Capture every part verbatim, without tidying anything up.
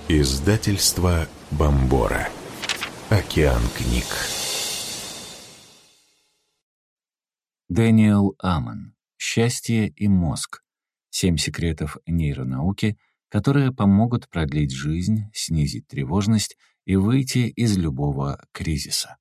Издательство Бомбора. Океан книг. Дэниел Амон. «Счастье и мозг. Семь секретов нейронауки, которые помогут продлить жизнь, снизить тревожность и выйти из любого кризиса».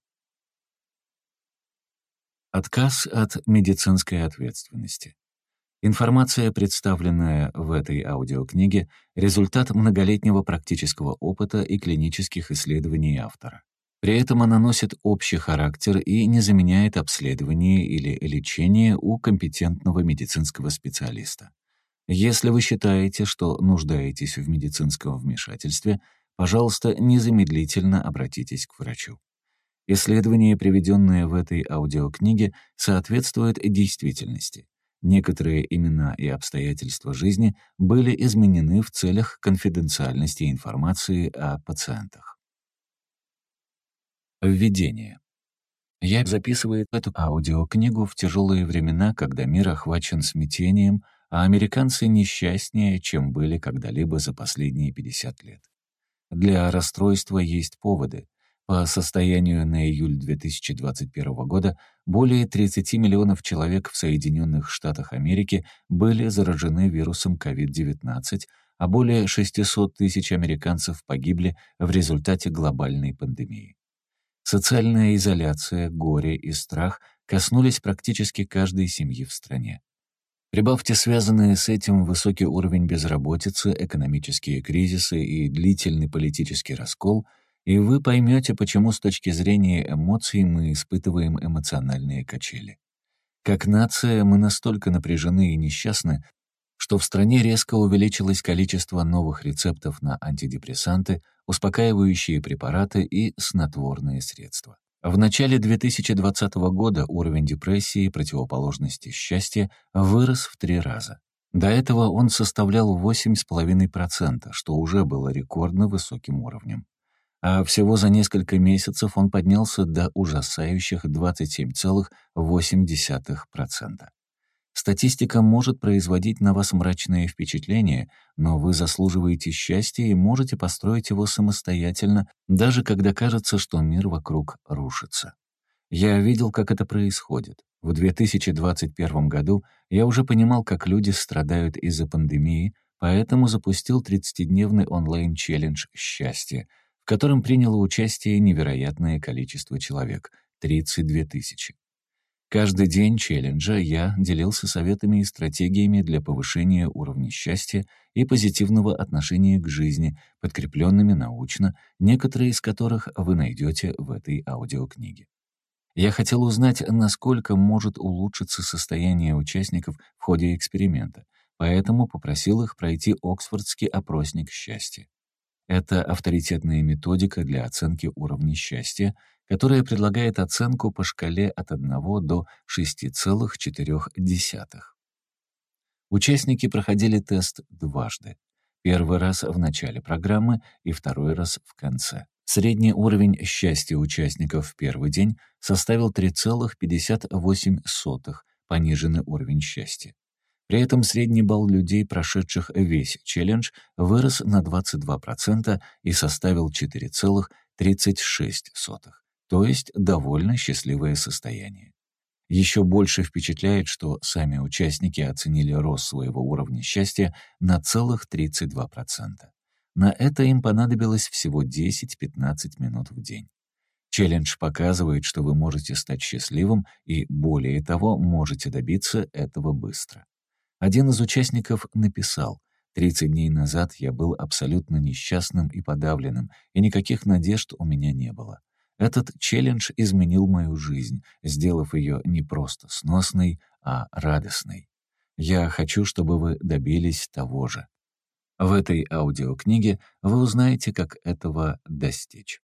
Отказ от медицинской ответственности. Информация, представленная в этой аудиокниге, результат многолетнего практического опыта и клинических исследований автора. При этом она носит общий характер и не заменяет обследование или лечение у компетентного медицинского специалиста. Если вы считаете, что нуждаетесь в медицинском вмешательстве, пожалуйста, незамедлительно обратитесь к врачу. Исследования, приведенные в этой аудиокниге, соответствуют действительности. Некоторые имена и обстоятельства жизни были изменены в целях конфиденциальности информации о пациентах. Введение. Я записываю эту аудиокнигу в тяжелые времена, когда мир охвачен смятением, а американцы несчастнее, чем были когда-либо за последние пятьдесят лет. Для расстройства есть поводы. По состоянию на июль две тысячи двадцать первого года более тридцати миллионов человек в Соединенных Штатах Америки были заражены вирусом ковид девятнадцать, а более шестисот тысяч американцев погибли в результате глобальной пандемии. Социальная изоляция, горе и страх коснулись практически каждой семьи в стране. Прибавьте связанные с этим высокий уровень безработицы, экономические кризисы и длительный политический раскол, и вы поймете, почему с точки зрения эмоций мы испытываем эмоциональные качели. Как нация мы настолько напряжены и несчастны, что в стране резко увеличилось количество новых рецептов на антидепрессанты, успокаивающие препараты и снотворные средства. В начале две тысячи двадцатого года уровень депрессии, противоположности счастья, вырос в три раза. До этого он составлял восемь целых пять десятых процента, что уже было рекордно высоким уровнем. А всего за несколько месяцев он поднялся до ужасающих двадцати семи целых восьми десятых процента. Статистика может производить на вас мрачные впечатления, но вы заслуживаете счастья и можете построить его самостоятельно, даже когда кажется, что мир вокруг рушится. Я видел, как это происходит. В две тысячи двадцать первом году я уже понимал, как люди страдают из-за пандемии, поэтому запустил тридцатидневный онлайн-челлендж «Счастье», в котором приняло участие невероятное количество человек — тридцать две тысячи. Каждый день челленджа я делился советами и стратегиями для повышения уровня счастья и позитивного отношения к жизни, подкрепленными научно, некоторые из которых вы найдете в этой аудиокниге. Я хотел узнать, насколько может улучшиться состояние участников в ходе эксперимента, поэтому попросил их пройти Оксфордский опросник счастья. Это авторитетная методика для оценки уровня счастья, которая предлагает оценку по шкале от одного до шести целых четырёх десятых. Участники проходили тест дважды. Первый раз в начале программы и второй раз в конце. Средний уровень счастья участников в первый день составил три целых пятьдесят восемь сотых, пониженный уровень счастья. При этом средний балл людей, прошедших весь челлендж, вырос на двадцать два процента и составил четыре целых тридцать шесть сотых, то есть довольно счастливое состояние. Еще больше впечатляет, что сами участники оценили рост своего уровня счастья на целых тридцать два процента. На это им понадобилось всего десять-пятнадцать минут в день. Челлендж показывает, что вы можете стать счастливым и, более того, можете добиться этого быстро. Один из участников написал: «тридцать дней назад я был абсолютно несчастным и подавленным, и никаких надежд у меня не было. Этот челлендж изменил мою жизнь, сделав ее не просто сносной, а радостной. Я хочу, чтобы вы добились того же». В этой аудиокниге вы узнаете, как этого достичь.